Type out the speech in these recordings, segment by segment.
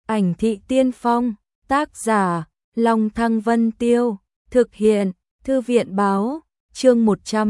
Ảnh thị tiên phong, tác giả, Long Thăng Vân Tiêu, thực hiện, Thư viện báo, chương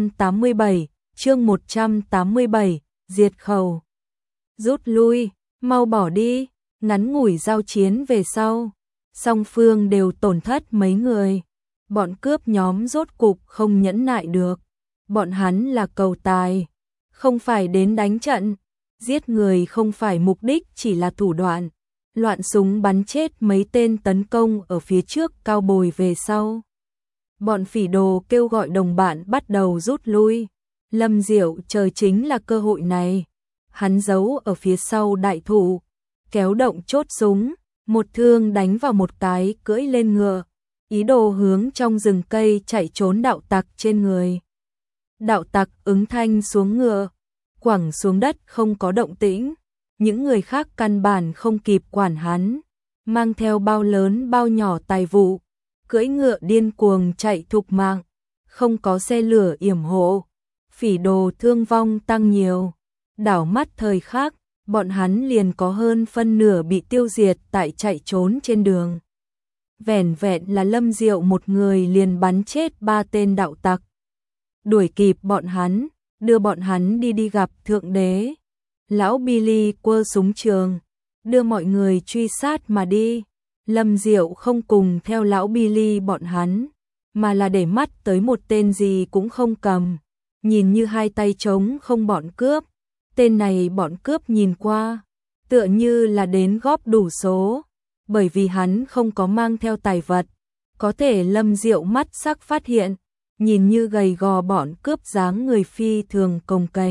187, diệt khẩu. Rút lui, mau bỏ đi, ngắn ngủi giao chiến về sau. Song phương đều tổn thất mấy người. Bọn cướp nhóm rốt cục không nhẫn nại được. Bọn hắn là cầu tài, không phải đến đánh trận. Giết người không phải mục đích, chỉ là thủ đoạn. Loạn súng bắn chết mấy tên tấn công ở phía trước cao bồi về sau. Bọn phỉ đồ kêu gọi đồng bạn bắt đầu rút lui. Lâm Diệu chờ chính là cơ hội này. Hắn giấu ở phía sau đại thụ, kéo động chốt súng, một thương đánh vào một cái cưỡi lên ngựa, ý đồ hướng trong rừng cây chạy trốn đạo tặc trên người. Đạo tặc ứng thanh xuống ngựa, quẳng xuống đất không có động tĩnh. Những người khác căn bản không kịp quản hắn, mang theo bao lớn bao nhỏ tài vụ, cưỡi ngựa điên cuồng chạy thục mạng, không có xe lửa yểm hộ. Phỉ đồ thương vong tăng nhiều, đảo mắt thời khắc, bọn hắn liền có hơn phân nửa bị tiêu diệt tại chạy trốn trên đường. Vẻn vẹn là Lâm Diệu một người liền bắn chết 3 tên đạo tặc. Đuổi kịp bọn hắn, đưa bọn hắn đi gặp Thượng Đế. Lão Billy quơ súng trường, đưa mọi người truy sát mà đi. Lâm Diệu không cùng theo lão Billy bọn hắn, mà là để mắt tới một tên gì cũng không cầm, nhìn như hai tay trống không bọn cướp. Tên này bọn cướp nhìn qua, tựa như là đến góp đủ số, bởi vì hắn không có mang theo tài vật. Có thể Lâm Diệu mắt sắc phát hiện, nhìn như gầy gò bọn cướp dáng người phi thường cồng kềnh.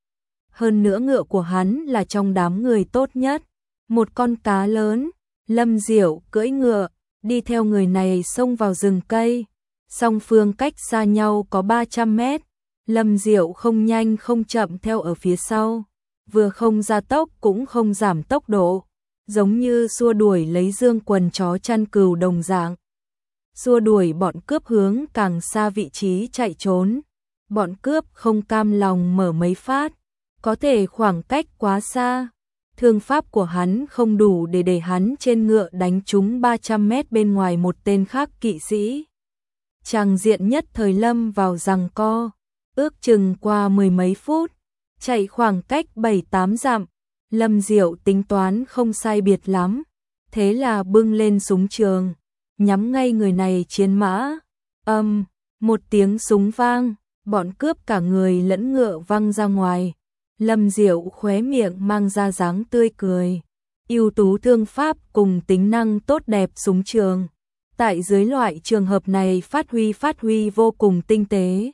Hơn nữa ngựa của hắn là trong đám người tốt nhất, một con cá lớn. Lâm Diệu cưỡi ngựa, đi theo người này xông vào rừng cây. Song phương cách xa nhau có 300 mét. Lâm Diệu không nhanh không chậm theo ở phía sau, vừa không gia tốc cũng không giảm tốc độ, giống như xua đuổi lấy dương quần chó chăn cừu đồng dạng. Xua đuổi bọn cướp hướng càng xa vị trí chạy trốn. Bọn cướp không cam lòng mở mấy phát, có thể khoảng cách quá xa. Thương pháp của hắn không đủ để hắn trên ngựa đánh trúng 300 mét bên ngoài một tên khác kỵ sĩ. Tràng diện nhất thời lâm vào giằng co, ước chừng qua 10 mấy phút, chạy khoảng cách 7-8 dặm. Lâm Diệu tính toán không sai biệt lắm, thế là bưng lên súng trường, nhắm ngay người này chiến mã. Một tiếng súng vang, bọn cướp cả người lẫn ngựa văng ra ngoài. Lâm Diệu khóe miệng mang ra dáng tươi cười. Ưu tú thương pháp cùng tính năng tốt đẹp súng trường, tại dưới loại trường hợp này phát huy vô cùng tinh tế.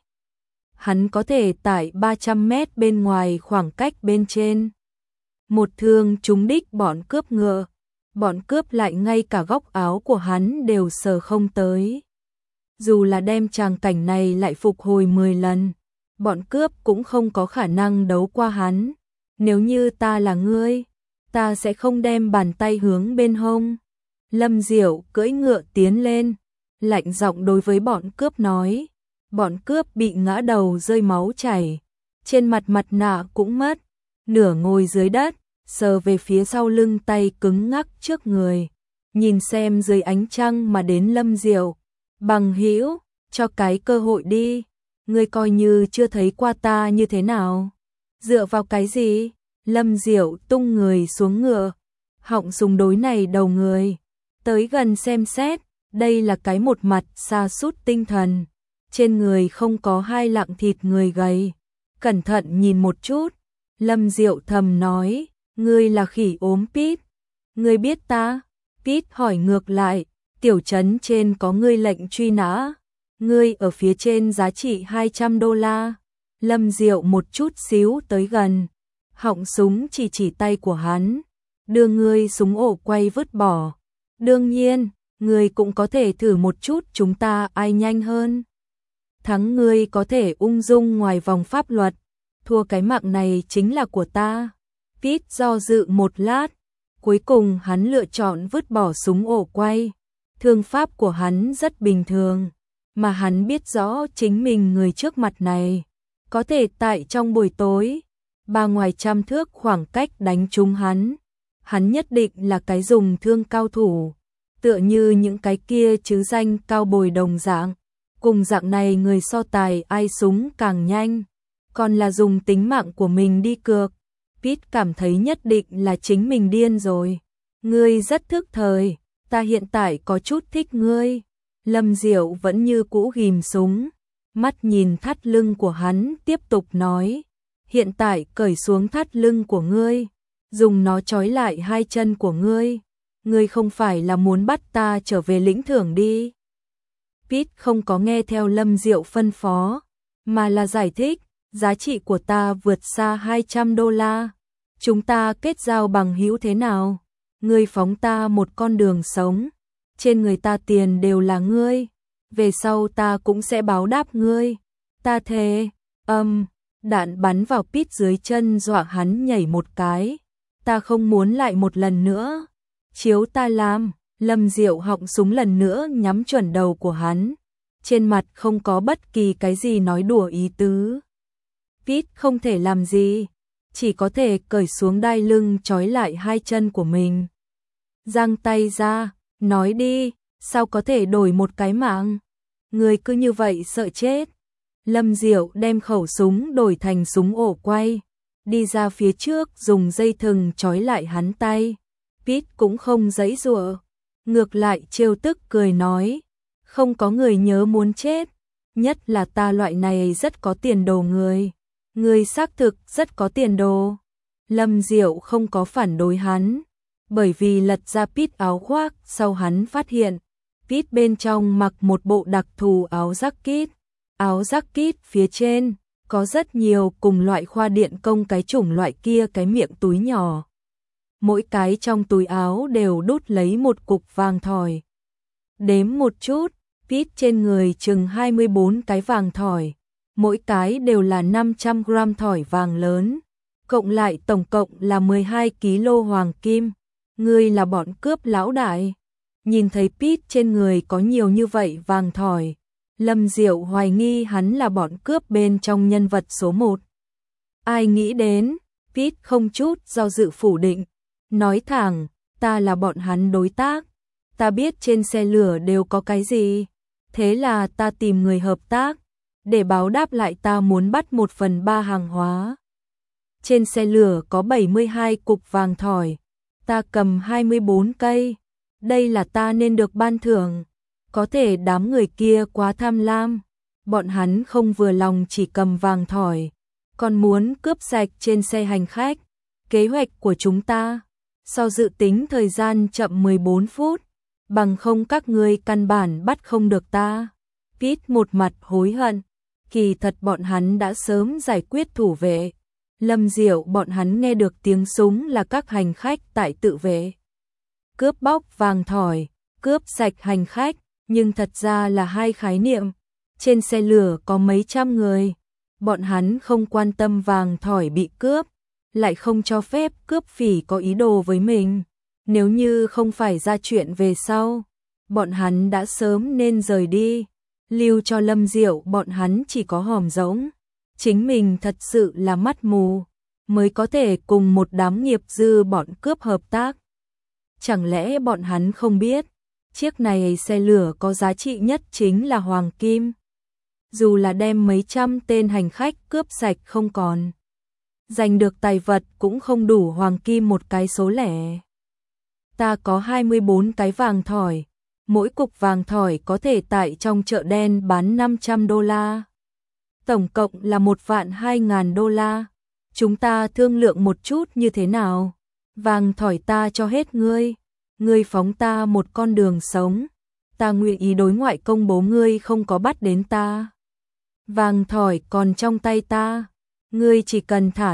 Hắn có thể tại 300 mét bên ngoài khoảng cách bên trên, một thương trúng đích bọn cướp ngựa. Bọn cướp lại ngay cả góc áo của hắn đều sờ không tới. Dù là đem tràng cảnh này lại phục hồi 10 lần, bọn cướp cũng không có khả năng đấu qua hắn. Nếu như ta là ngươi, ta sẽ không đem bàn tay hướng bên hông. Lâm Diệu cưỡi ngựa tiến lên, lạnh giọng đối với bọn cướp nói. Bọn cướp bị ngã đầu rơi máu chảy, trên mặt nạ cũng mất, nửa ngồi dưới đất, sờ về phía sau lưng, tay cứng ngắc trước người, nhìn xem dưới ánh trăng mà đến Lâm Diệu. Bằng hữu, cho cái cơ hội đi, ngươi coi như chưa thấy qua ta như thế nào. Dựa vào cái gì? Lâm Diệu tung người xuống ngựa, họng súng đối này đầu người, tới gần xem xét. Đây là cái một mặt sa sút tinh thần, trên người không có hai lạng thịt người gầy. Cẩn thận nhìn một chút, Lâm Diệu thầm nói, ngươi là khỉ ốm Pít, ngươi biết ta? Pít hỏi ngược lại, tiểu trấn trên có ngươi lệnh truy nã, ngươi ở phía trên giá trị $200. Lâm Diệu một chút xíu tới gần, họng súng chỉ tay của hắn, đưa ngươi súng ổ quay vứt bỏ. Đương nhiên, ngươi cũng có thể thử một chút chúng ta ai nhanh hơn. Thắng ngươi có thể ung dung ngoài vòng pháp luật, thua cái mạng này chính là của ta. Pít do dự một lát, cuối cùng hắn lựa chọn vứt bỏ súng ổ quay. Thương pháp của hắn rất bình thường, mà hắn biết rõ chính mình người trước mặt này có thể tại trong buổi tối 3 ngoài trăm thước khoảng cách đánh trúng hắn. hắn nhất định là cái dùng thương cao thủ, tựa như những cái kia chứ danh cao bồi đồng dạng. Cùng dạng này người so tài ai súng càng nhanh, còn là dùng tính mạng của mình đi cược. Pete cảm thấy nhất định là chính mình điên rồi. Ngươi rất thức thời, ta hiện tại có chút thích ngươi. Lâm Diệu vẫn như cũ ghim súng, mắt nhìn thắt lưng của hắn tiếp tục nói. Hiện tại cởi xuống thắt lưng của ngươi, dùng nó trói lại hai chân của ngươi. Ngươi không phải là muốn bắt ta trở về lĩnh thưởng đi. Pete không có nghe theo Lâm Diệu phân phó, mà là giải thích, giá trị của ta vượt xa 200 đô la. Chúng ta kết giao bằng hữu thế nào? Ngươi phóng ta một con đường sống, trên người ta tiền đều là ngươi, về sau ta cũng sẽ báo đáp ngươi. Ta thề. Đạn bắn vào Pete dưới chân dọa hắn nhảy một cái. Ta không muốn lại một lần nữa. Chiếu ta làm. Lâm Diệu họng súng lần nữa nhắm chuẩn đầu của hắn, trên mặt không có bất kỳ cái gì nói đùa ý tứ. Pete không thể làm gì, chỉ có thể cởi xuống đai lưng trói lại hai chân của mình. Giang tay ra, nói đi, sao có thể đổi một cái mạng? Người cứ như vậy sợ chết. Lâm Diệu đem khẩu súng đổi thành súng ổ quay, đi ra phía trước dùng dây thừng trói lại hắn tay. Pete cũng không giãy giụa, ngược lại trêu tức cười nói, không có người nhớ muốn chết, nhất là ta loại này rất có tiền đồ người. Người xác thực rất có tiền đồ. Lâm Diệu không có phản đối hắn, bởi vì lật ra Pete áo khoác sau hắn phát hiện, Pete bên trong mặc một bộ đặc thù áo jacket. Áo jacket phía trên có rất nhiều cùng loại khoa điện công cái chủng loại kia cái miệng túi nhỏ. Mỗi cái trong túi áo đều đút lấy một cục vàng thỏi. Đếm một chút, Pete trên người chừng 24 cái vàng thỏi, mỗi cái đều là 500 gram thỏi vàng lớn, cộng lại tổng cộng là 12 kg hoàng kim. Ngươi là bọn cướp lão đại. Nhìn thấy Pete trên người có nhiều như vậy vàng thỏi, Lâm Diệu hoài nghi hắn là bọn cướp bên trong nhân vật số 1. Ai nghĩ đến, Pete không chút do dự phủ định, nói thẳng, ta là bọn hắn đối tác, ta biết trên xe lửa đều có cái gì, thế là ta tìm người hợp tác, để báo đáp lại ta muốn bắt 1/3 hàng hóa. Trên xe lửa có 72 cục vàng thỏi, ta cầm 24 cây, đây là ta nên được ban thưởng. Có thể đám người kia quá tham lam, bọn hắn không vừa lòng chỉ cầm vàng thỏi, còn muốn cướp sạch trên xe hành khách. Kế hoạch của chúng ta, sau dự tính thời gian chậm 14 phút, bằng không các ngươi căn bản bắt không được ta. Pete một mặt hối hận, kỳ thật bọn hắn đã sớm giải quyết thủ vệ. Lâm Diệu bọn hắn nghe được tiếng súng là các hành khách tại tự vệ. Cướp bóc vàng thỏi, cướp sạch hành khách, nhưng thật ra là hai khái niệm. Trên xe lửa có mấy trăm người, bọn hắn không quan tâm vàng thỏi bị cướp, lại không cho phép cướp phỉ có ý đồ với mình. Nếu như không phải ra chuyện về sau, bọn hắn đã sớm nên rời đi, lưu cho Lâm Diệu bọn hắn chỉ có hòm rỗng. Chính mình thật sự là mắt mù, mới có thể cùng một đám nghiệp dư bọn cướp hợp tác. Chẳng lẽ bọn hắn không biết, chiếc này xe lửa có giá trị nhất chính là hoàng kim. Dù là đem mấy trăm tên hành khách cướp sạch không còn, giành được tài vật cũng không đủ hoàng kim một cái số lẻ. Ta có 24 cái vàng thỏi, mỗi cục vàng thỏi có thể tại trong chợ đen bán 500 đô la. Tổng cộng là 1.200.000 đô la. Chúng ta thương lượng một chút như thế nào? Vàng thỏi ta cho hết ngươi. Ngươi phóng ta một con đường sống, ta nguyện ý đối ngoại công bố ngươi không có bắt đến ta. Vàng thỏi còn trong tay ta, ngươi chỉ cần thả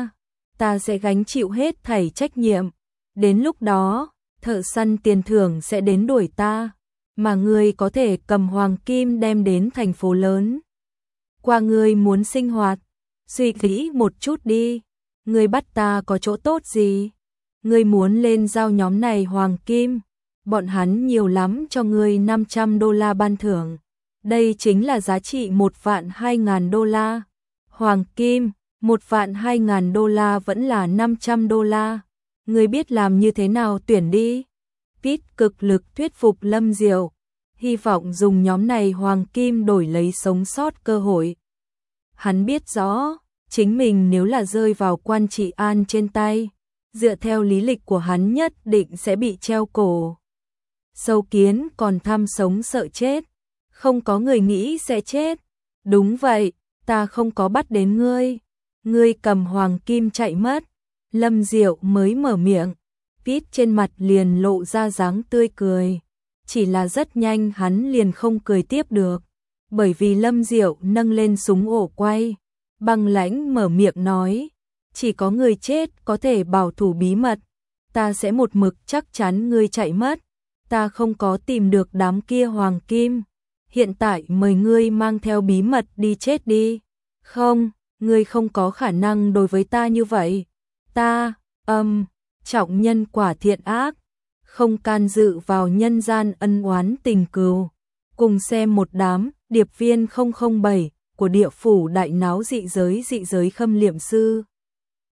ta sẽ gánh chịu hết thảy trách nhiệm. Đến lúc đó, thợ săn tiền thưởng sẽ đến đuổi ta, mà ngươi có thể cầm hoàng kim đem đến thành phố lớn. Qua ngươi muốn sinh hoạt, suy nghĩ một chút đi, ngươi bắt ta có chỗ tốt gì? Ngươi muốn lên giao nhóm này hoàng kim, bọn hắn nhiều lắm cho ngươi 500 đô la ban thưởng. Đây chính là giá trị 1.200.000 đô la. Hoàng kim, 1.200.000 đô la vẫn là 500 đô la. Ngươi biết làm như thế nào tuyển đi. Pít cực lực thuyết phục Lâm Diệu, hy vọng dùng nhóm này hoàng kim đổi lấy sống sót cơ hội. Hắn biết rõ, chính mình nếu là rơi vào Quan Trị An trên tay, dựa theo lý lịch của hắn nhất định sẽ bị treo cổ. Sâu kiến còn tham sống sợ chết, không có người nghĩ sẽ chết. Đúng vậy, ta không có bắt đến ngươi. Ngươi cầm hoàng kim chạy mất. Lâm Diệu mới mở miệng, Pít trên mặt liền lộ ra dáng tươi cười. Chỉ là rất nhanh hắn liền không cười tiếp được, bởi vì Lâm Diệu nâng lên súng ổ quay, băng lãnh mở miệng nói, chỉ có người chết có thể bảo thủ bí mật, ta sẽ một mực chắc chắn ngươi chạy mất, ta không có tìm được đám kia hoàng kim, hiện tại mời ngươi mang theo bí mật đi chết đi. Không, ngươi không có khả năng đối với ta như vậy, ta, trọng nhân quả thiện ác, không can dự vào nhân gian ân oán tình cừu. Cùng xem một đám điệp viên 007 của địa phủ đại náo dị giới khâm liệm sư.